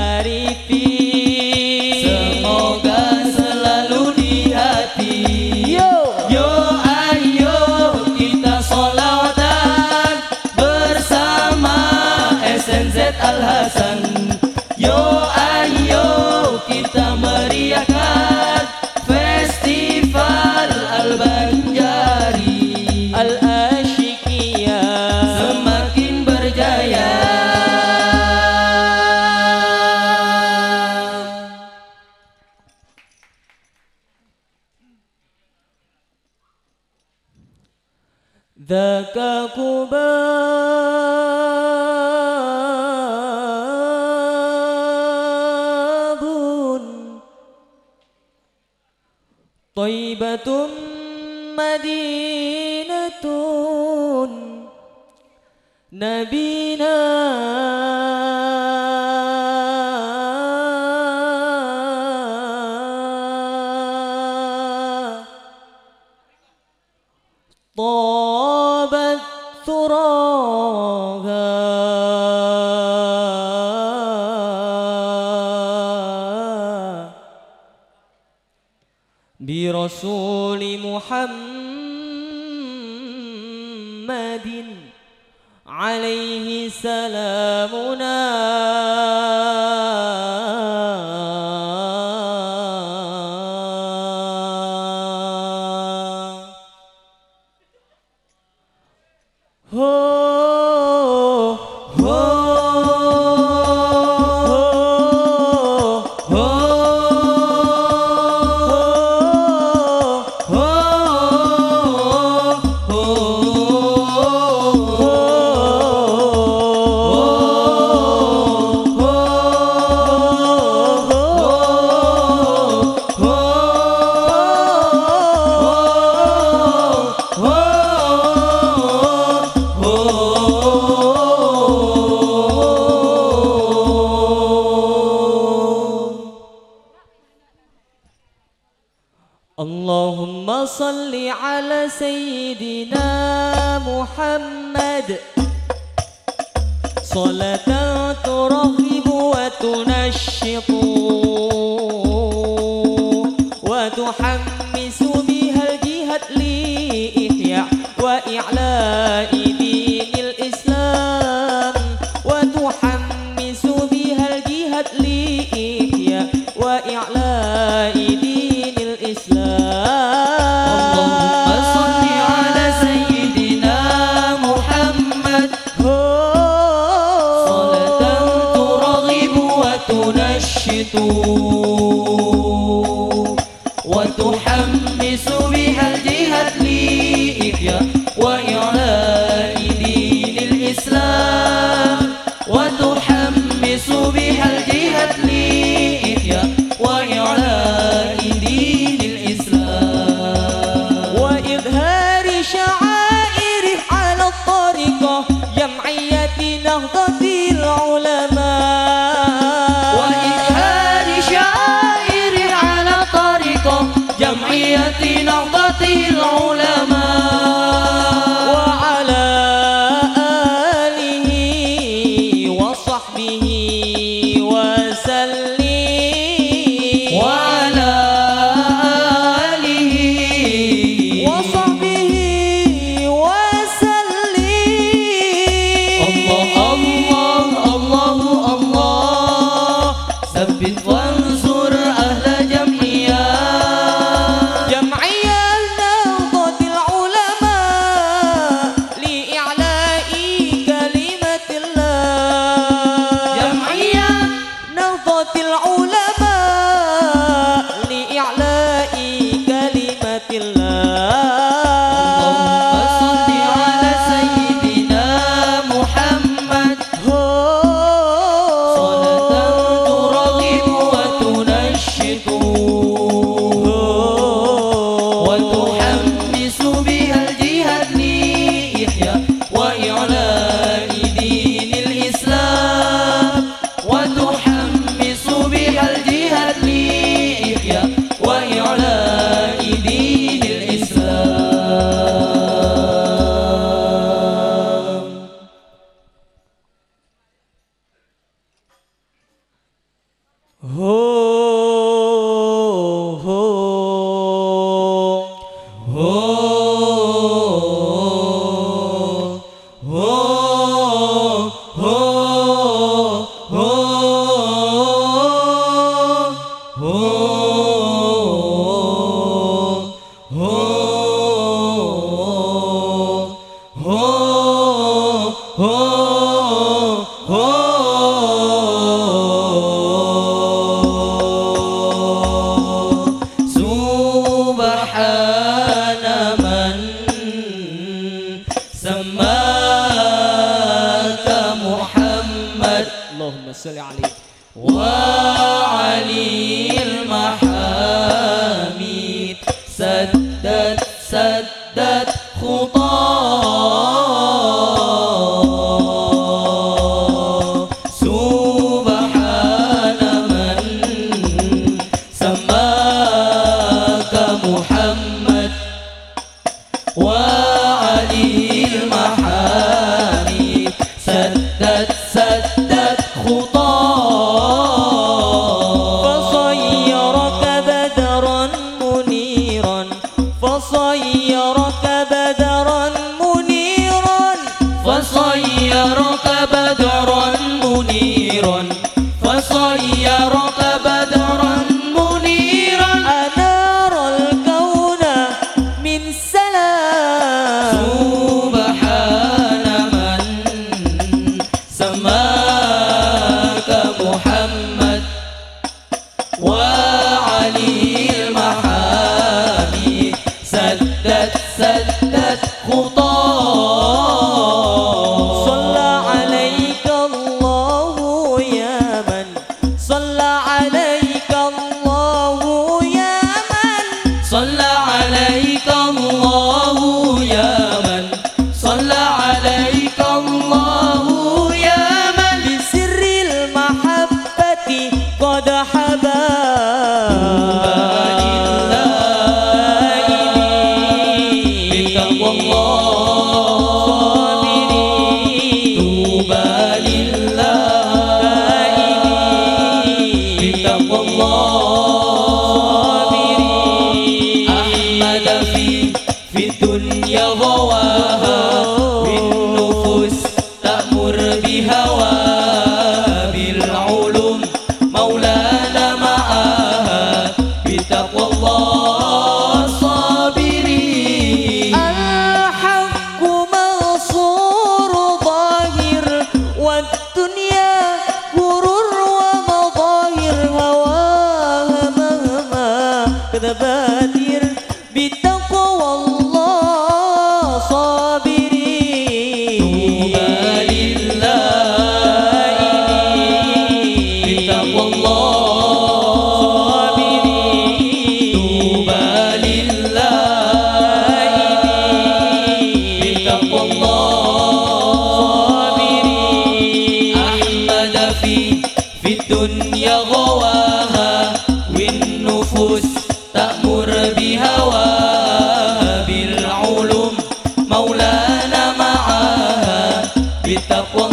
Arifin. Semoga selalu di hati. Yo, Yo ayo kita sholawatan bersama SNZ Al Hasan. Yo ayo kita meriahkan Festival Al-Banjari. Al-Asyikiyah Semakin berjaya. Dzaka kubabun Thaybatun madinatun Nabina طابت ثراها برسول محمد عليه سلامنا ho ho Allahumma salli ala sayyidina Muhammad salatan turaghibu wa tunashitu wa tuhammisu bihal jihad li ihya wa i'la'i dinil islam wa tuhammisu bihal jihad li ihya wa i'la'i dinil islam. Allahumma sholli ala sayyidina Muhammad salatan turaghibu wa tunashitu wa tuhammisu bihal jihad li ihya wa i'la'i dinil islam wa tuhammisu bihal jihad li ihya wa i'la'i dinil islam wa idhari sya'airi ala tariqah jam'iyyati nahdlatil ulama wa idhari sya'airi ala tariqah jam'iyyati nahdlatil ulama wa ala alihi wa sahbihi wa sallim wa ala alihi wa sahbihi wa sallim. Allah sabbit wansur ahla jam'iyah جمعية نهضة العلماء لإعلاء كلمة الله jam'iyah نهضة العلماء لإعلاء كلمة Allahumma sholli ala sayyidina Muhammad salatan turaghibu wa tunashitu wa tuhammisu bihal jihad li ihya wa i'la'i dinil islam wa tuhammisu bihal Ho ho ho ho ho Allahumma salli alaihi وعلي المحامد سدد سدد خطاه سبحان من سماك محمد وعلي المحامد سدد سدد فصيرك بدرا منيرا فصيرك بدرا منيرا فصيرك بدرا منيرا فصيرك بدرا منيرا أنار الكون من سلام سبحان من سماك محمد وعلي المحامد سدد سدد خطاه صلى عليك الله يا من صلى عليك الله يا من صلى عليك الله يا من صلى عليك الله يا من بسر المحبة قد حبا بتقوى الله طوبى لله بتقوى الله أحمد في الدنيا غواها بالنفوس تأمر بهواها بالعلوم مولانا معاها بتقوى الله صابرين الحق منصور ظاهر والدنيا غرور ومظاهر هواها مهما كذباتر بتقوى الله صابرين طوبى لله بتقوى الله طوبى لله بتقوى الله أحمد في الدنيا غواها والنفوس تأمر بهواها بالعلوم مولانا معاها بتقوى